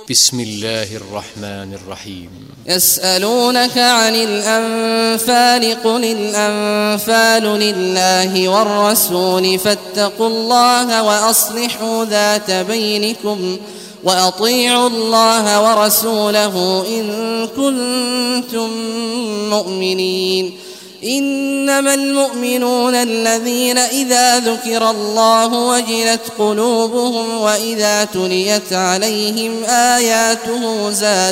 بسم الله الرحمن الرحيم. يسألونك عن الأنفال قل الأنفال لله والرسول فاتقوا الله وأصلحوا ذات بينكم وأطيعوا الله ورسوله إن كنتم مؤمنين. إنما المؤمنون الذين إذا ذكر الله وجلت قلوبهم وإذا تليت عليهم آياته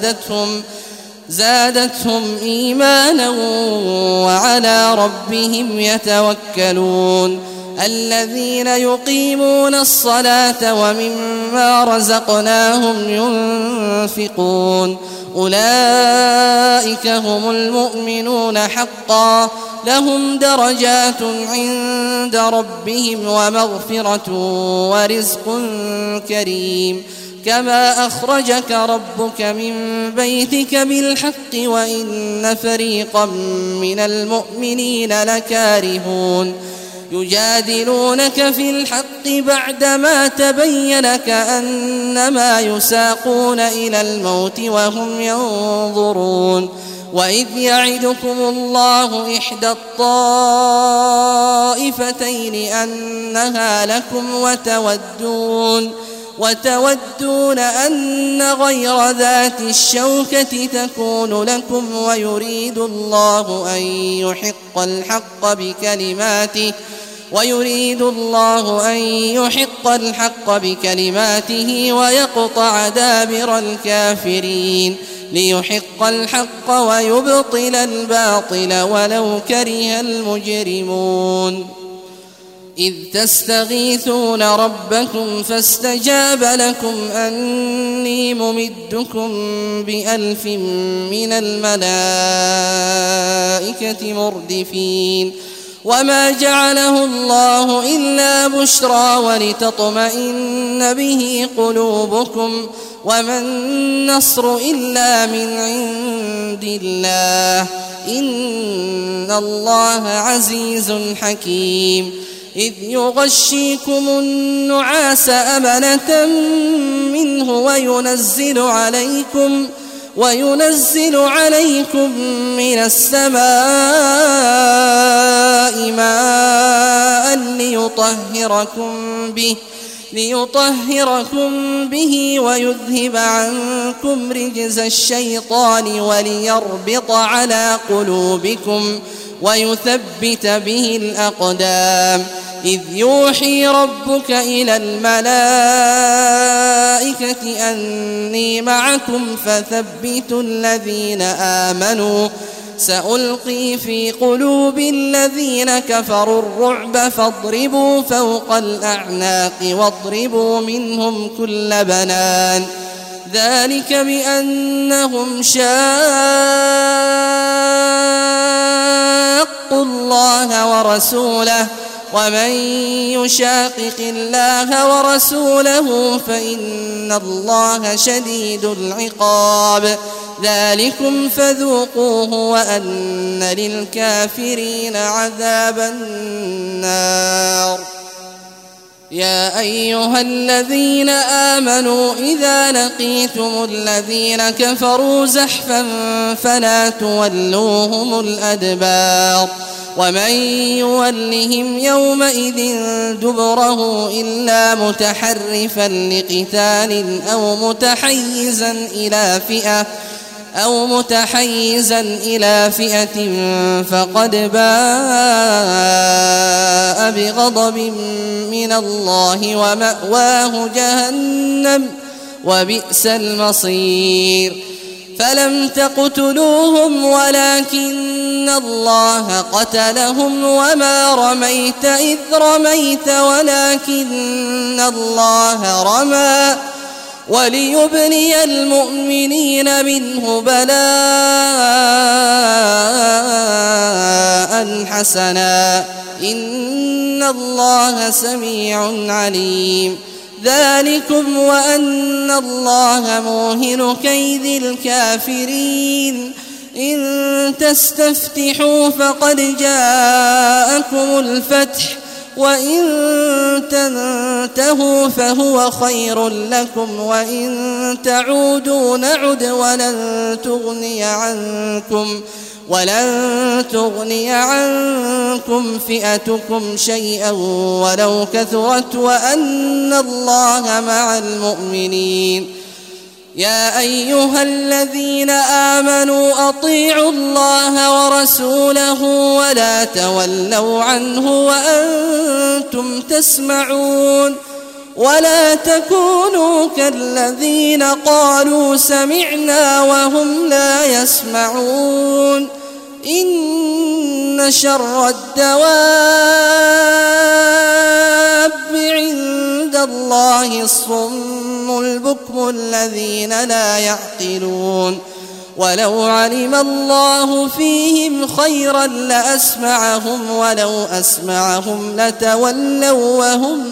زادتهم إيمانا وعلى ربهم يتوكلون. الذين يقيمون الصلاة ومما رزقناهم ينفقون أولئك هم المؤمنون حقا لهم درجات عند ربهم ومغفرة ورزق كريم. كما أخرجك ربك من بيتك بالحق وإن فريقا من المؤمنين لكارهون يجادلونك في الحق بعدما تبين كأنما يساقون إلى الموت وهم ينظرون. وإذ يعدكم الله إحدى الطائفتين أنها لكم وتودون أن غير ذات الشوكة تكون لكم ويريد الله أن يحق الحق بكلماته ويقطع دابر الكافرين ليحق الحق ويبطل الباطل ولو كره المجرمون. إذ تستغيثون ربكم فاستجاب لكم أني ممدكم ب1000 من الملائكة مردفين. وما جعله الله إلا بشرى ولتطمئن به قلوبكم وما النصر إلا من عند الله إن الله عزيز حكيم. إذ يغشيكم النعاس أمنة منه وينزل عليكم من السماء ماء ليطهركم به ويذهب عنكم رجز الشيطان وليربط على قلوبكم ويثبت به الأقدام. إذ يوحي ربك إلى الملائكة أني معكم فثبتوا الذين آمنوا سألقي في قلوب الذين كفروا الرعب فاضربوا فوق الأعناق واضربوا منهم كل بنان. ذلك بأنهم شاقوا الله ورسوله ومن يشاقق الله ورسوله فإن الله شديد العقاب. ذلكم فذوقوه وأن للكافرين عذاب النار. يا أيها الذين آمنوا إذا لقيتم الذين كفروا زحفا فلا تولوهم الأدبار ومن يولهم يومئذ دبره إلا متحرفا لقتال أو متحيزا إلى فئة فقد باء بغضب من الله ومأواه جهنم وبئس المصير. فلم تقتلوهم ولكن الله قتلهم وما رميت إذ رميت ولكن الله رمى وليبلي المؤمنين منه بلاء حسنا إن الله سميع عليم. ذلكم وأن الله موهن كيد الكافرين. إن تستفتحوا فقد جاءكم الفتح وإن تنتهوا فهو خير لكم وإن تعودوا نعد ولن تغني عنكم فئتكم شيئا ولو كثرت وأن الله مع المؤمنين. يا أيها الذين آمنوا أطيعوا الله ورسوله ولا تولوا عنه وأنتم تسمعون ولا تكونوا كالذين قالوا سمعنا وهم لا يسمعون. إن شر الدواب عند الله الصم البكم الذين لا يعقلون. ولو علم الله فيهم خيرا لأسمعهم ولو أسمعهم لتولوا وهم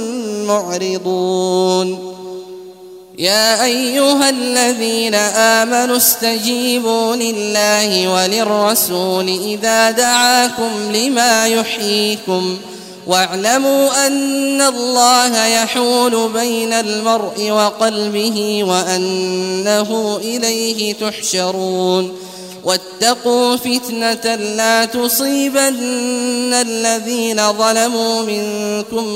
معرضون. يا أيها الذين آمنوا استجيبوا لله وللرسول إذا دعاكم لما يحييكم واعلموا أن الله يحول بين المرء وقلبه وأنه إليه تحشرون. واتقوا فتنة لا تصيبن الذين ظلموا منكم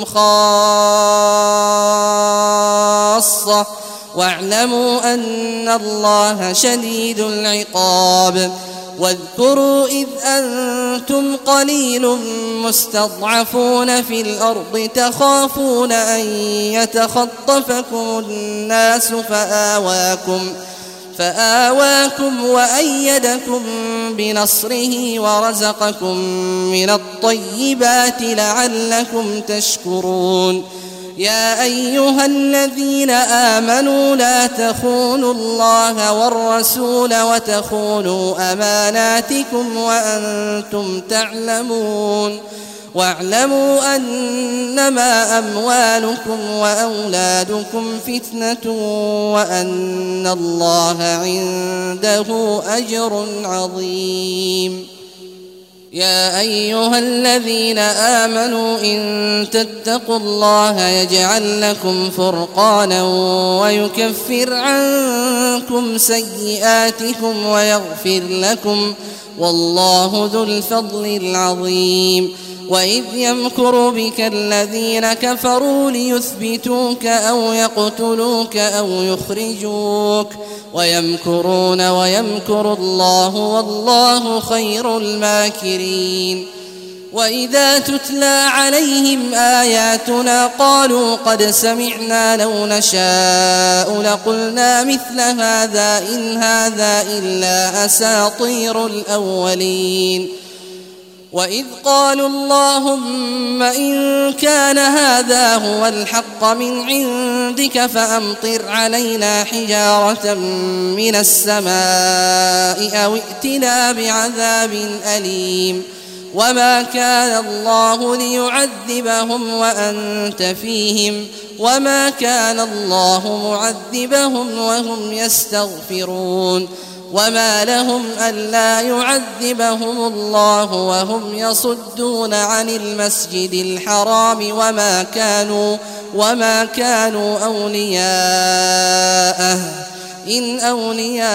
خاصة واعلموا أن الله شديد العقاب. واذكروا إذ أنتم قليل مستضعفون في الأرض تخافون أن يتخطفكم الناس فآواكم وأيدكم بنصره ورزقكم من الطيبات لعلكم تشكرون. يا أيها الذين آمنوا لا تخونوا الله والرسول وتخونوا أماناتكم وأنتم تعلمون. واعلموا أنما أموالكم وأولادكم فتنة وأن الله عنده أجر عظيم. يا أيها الذين آمنوا إن تتقوا الله يجعل لكم فرقانا ويكفر عنكم سيئاتكم ويغفر لكم والله ذو الفضل العظيم. وإذ يمكر بك الذين كفروا ليثبتوك أو يقتلوك أو يخرجوك ويمكرون ويمكر الله والله خير الماكرين. وإذا تتلى عليهم آياتنا قالوا قد سمعنا لو نشاء لقلنا مثل هذا إن هذا إلا أساطير الأولين. وإذ قالوا اللهم إن كان هذا هو الحق من عندك فأمطر علينا حجارة من السماء أو ائتنا بعذاب أليم. وما كان الله ليعذبهم وأنت فيهم وما كان الله معذبهم وهم يستغفرون. وما لهم ألا يعذبهم الله وهم يصدون عن المسجد الحرام وما كانوا أولياءه إن أولياؤه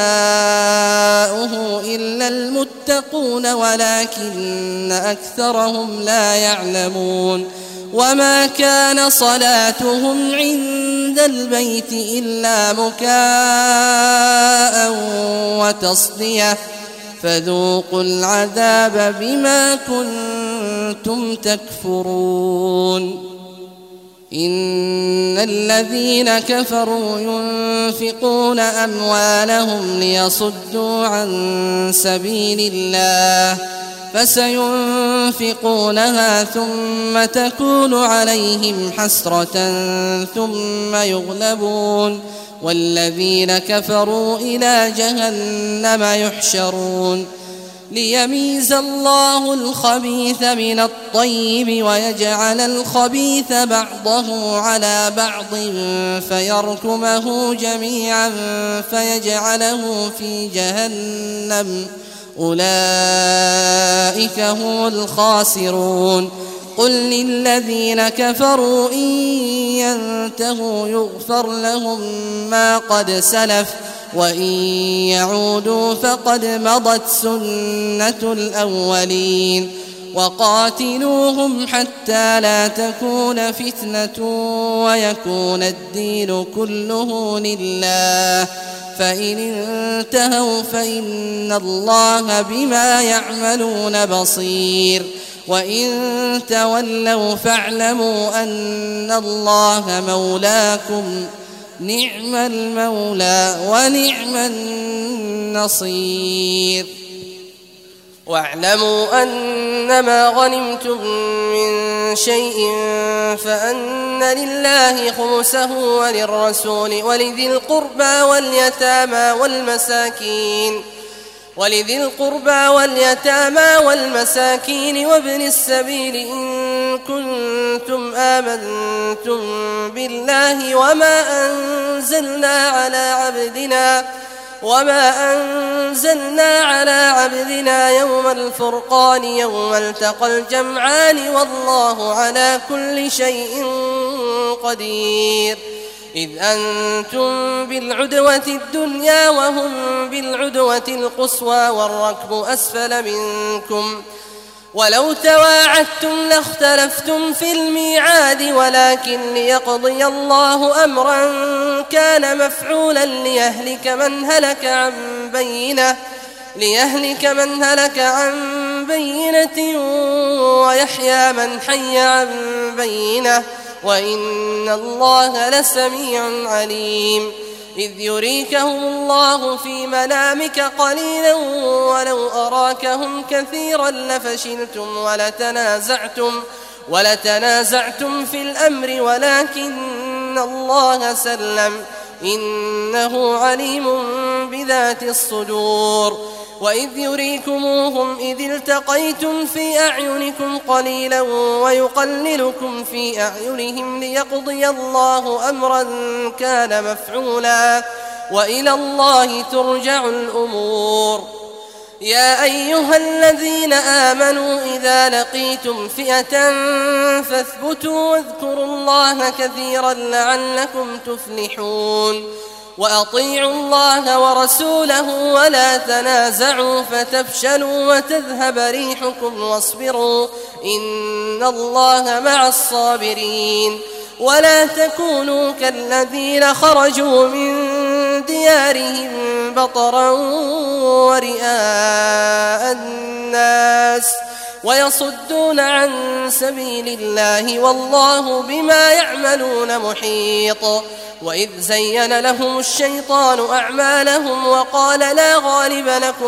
إلا المتقون ولكن أكثرهم لا يعلمون. وما كان صلاتهم عند البيت إلا مكاء وتصدية فذوقوا العذاب بما كنتم تكفرون. إن الذين كفروا ينفقون أموالهم ليصدوا عن سبيل الله فسينفقونها ثم تكون عليهم حسرة ثم يغلبون والذين كفروا إلى جهنم يحشرون. ليميز الله الخبيث من الطيب ويجعل الخبيث بعضه على بعض فيركمه جميعا فيجعله في جهنم أولئك هم الخاسرون. قل للذين كفروا إن ينتهوا يغفر لهم ما قد سلف وإن يعودوا فقد مضت سنة الأولين وقاتلوهم حتى لا تكون فتنة ويكون الدين كله لله فإن انتهوا فإن الله بما يعملون بصير وإن تولوا فاعلموا أن الله مولاكم نعم المولى ونعم النصير واعلموا أنما غنمتم من شيء فأن لله خمسه وللرسول ولذي القربى واليتامى والمساكين وابن السبيل إن كنتم آمنتم بالله وما أنزلنا على عبدنا يوم الفرقان يوم التقى الجمعان والله على كل شيء قدير إذ أنتم بالعدوة الدنيا وهم بالعدوة القصوى والركب أسفل منكم ولو تواعدتم لاختلفتم في الميعاد ولكن ليقضي الله أمرا كان مفعولا ليهلك من هلك عن بينة ويحيى من حي عن بينة وإن الله لسميع عليم إذ يريكهم الله في منامك قليلا ولو أراكهم كثيرا لفشلتم ولتنازعتم في الأمر ولكن الله سلم إنه عليم بذات الصدور وإذ يريكموهم إذ التقيتم في أعينكم قليلا ويقللكم في أعينهم ليقضي الله أمرا كان مفعولا وإلى الله ترجع الأمور يا أيها الذين آمنوا إذا لقيتم فئة فاثبتوا واذكروا الله كثيرا لعلكم تفلحون وأطيعوا الله ورسوله ولا تنازعوا فتفشلوا وتذهب ريحكم واصبروا إن الله مع الصابرين ولا تكونوا كالذين خرجوا من ديارهم بطرا ورئاء الناس ويصدون عن سبيل الله والله بما يعملون محيط وإذ زين لهم الشيطان أعمالهم وقال لا غالب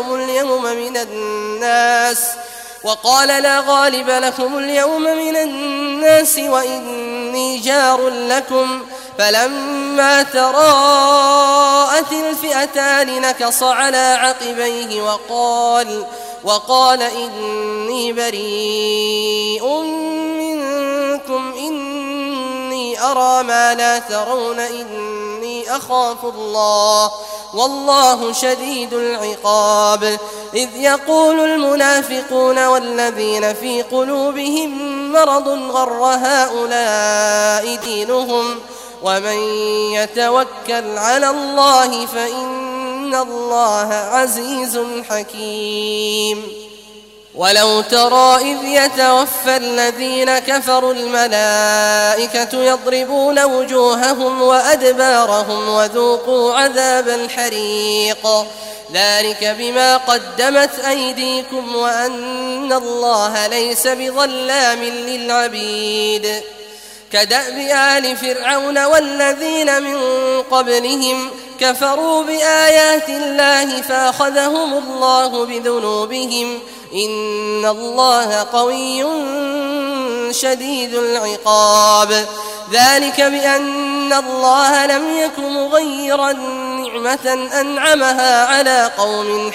لكم اليوم من الناس وإني جار لكم فلما تراءت الفئتان نكص على عقبيه وقال إني بريء منكم إني أرى ما لا ترون إني أخاف الله والله شديد العقاب إذ يقول المنافقون والذين في قلوبهم مرض غر هؤلاء دينهم ومن يتوكل على الله فإن الله عزيز حكيم ولو ترى إذ يتوفى الذين كفروا الملائكة يضربون وجوههم وأدبارهم وذوقوا عذاب الحريق ذلك بما قدمت أيديكم وأن الله ليس بظلام للعبيد كدأب آل فرعون والذين من قبلهم كفروا بآيات الله فأخذهم الله بذنوبهم إن الله قوي شديد العقاب ذلك بأن الله لم يك مغيرا نعمة أنعمها على قوم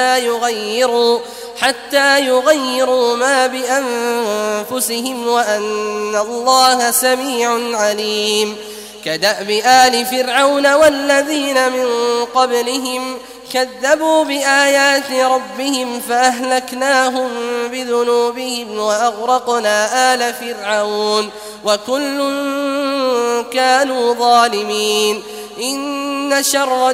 حتى يغيروا ما بأنفسهم وأن الله سميع عليم كدأب آل فرعون والذين من قبلهم كذبوا بآيات ربهم فأهلكناهم بذنوبهم وأغرقنا آل فرعون وكل كانوا ظالمين إن شر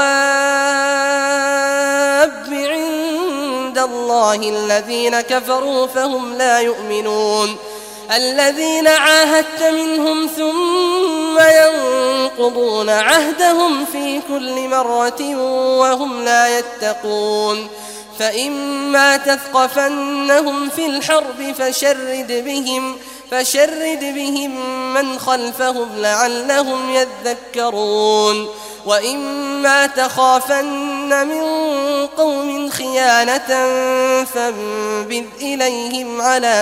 الدواب عند الله الذين كفروا فهم لا يؤمنون الذين عاهدت منهم ثم ينقضون عهدهم في كل مرة وهم لا يتقون فإما تثقفنهم في الحرب فشرد بهم من خلفهم لعلهم يذكرون وإما تخافن من قوم خيانة فانبذ إليهم على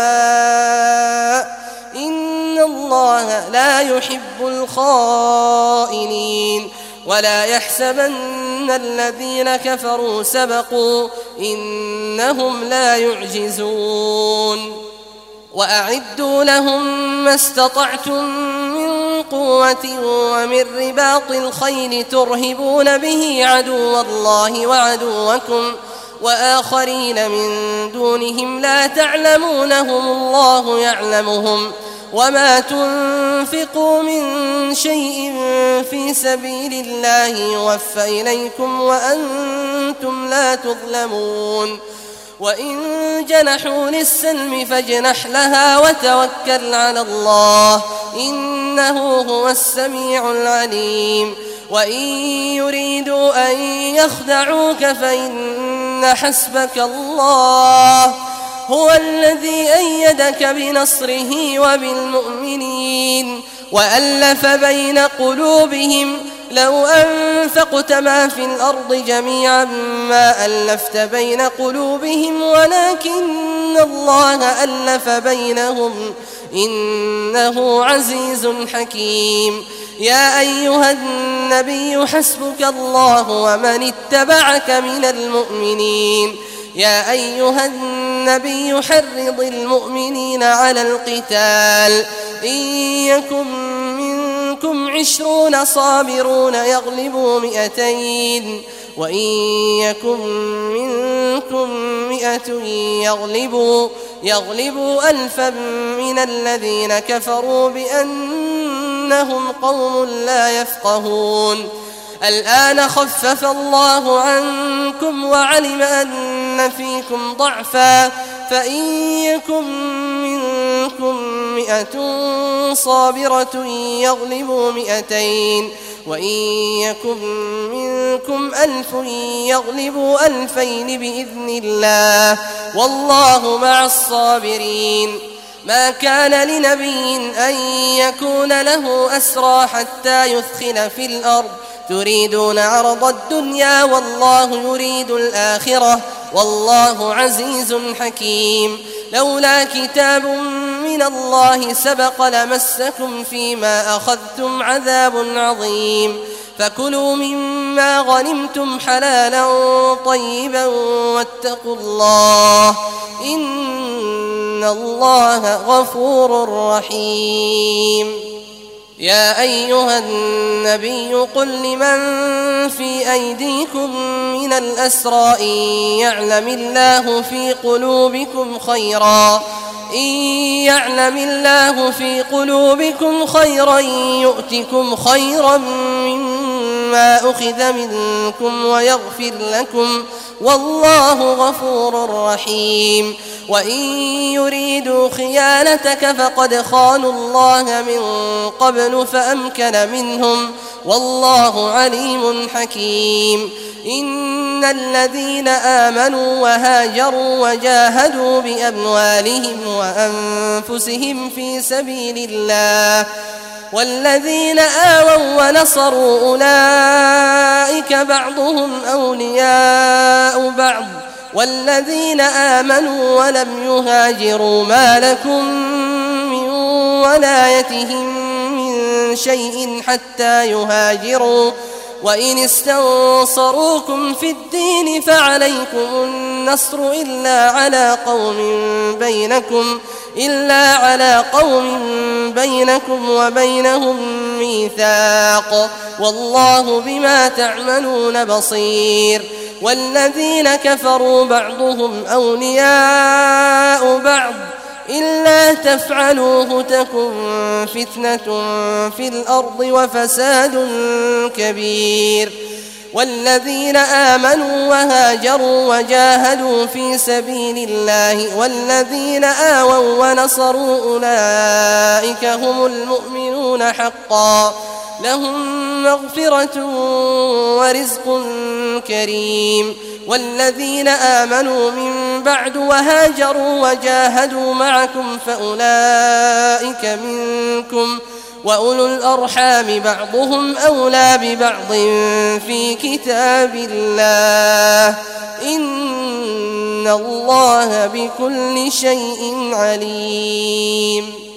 سواء إن الله لا يحب الخائنين ولا يحسبن الذين كفروا سبقوا إنهم لا يعجزون وأعدوا لهم ما استطعتم من قوة ومن رباط الخيل ترهبون به عدو الله وعدوكم وآخرين من دونهم لا تعلمونهم الله يعلمهم وما تنفقوا من شيء في سبيل الله يوفى إليكم وأنتم لا تظلمون وإن جنحوا للسلم فاجنح لها وتوكل على الله إنه هو السميع العليم وإن يريدوا أن يخدعوك فإن حسبك الله هو الذي أيدك بنصره وبالمؤمنين وألف بين قلوبهم لو أنفقت ما في الأرض جميعا ما ألفت بين قلوبهم ولكن الله ألف بينهم إنه عزيز حكيم يا أيها النبي حسبك الله ومن اتبعك من المؤمنين يا أيها النبي حرض المؤمنين على القتال إن يكن منكم 20 صابرون يغلبوا 200 وإن يكن منكم 100 يغلبوا 1000 من الذين كفروا بأنهم قوم لا يفقهون الآن خفف الله عنكم وعلم أن فيكم ضعفا فإن يكن منكم 100 صابرة يغلبوا 200 وإن يكن منكم 1000 يغلبوا 2000 بإذن الله والله مع الصابرين ما كان لنبي أن يكون له أسرى حتى يثخن في الأرض تريدون عرض الدنيا والله يريد الآخرة والله عزيز حكيم لولا كتاب من الله سبق لمسكم فيما أخذتم عذاب عظيم فكلوا مما غنمتم حلالا طيبا واتقوا الله إن الله غفور رحيم يا أيها النبي قل لمن في أيديكم من الأسرى إن يعلم الله في قلوبكم خيرا يؤتكم خيرا مما أخذ منكم ويغفر لكم والله غفور رحيم وإن يريدوا خيانتك فقد خانوا الله من قبل فأمكن منهم والله عليم حكيم إن الذين آمنوا وهاجروا وجاهدوا بأموالهم وأنفسهم في سبيل الله والذين آووا ونصروا أولئك بعضهم أولياء بعض والذين آمنوا ولم يهاجروا ما لكم من ولايتهم من شيء حتى يهاجروا وإن استنصروكم في الدين فعليكم النصر إلا على قوم إلا على قوم بينكم وبينهم ميثاق والله بما تعملون بصير والذين كفروا بعضهم أولياء بعض إلا تفعلوه تكن فتنة في الأرض وفساد كبير والذين آمنوا وهاجروا وجاهدوا في سبيل الله والذين آووا ونصروا أولئك هم المؤمنون حقا لهم مغفرة ورزق كريم والذين آمنوا من بعد وهاجروا وجاهدوا معكم فأولئك منكم وأولو الأرحام بعضهم أولى ببعض في كتاب الله إن الله بكل شيء عليم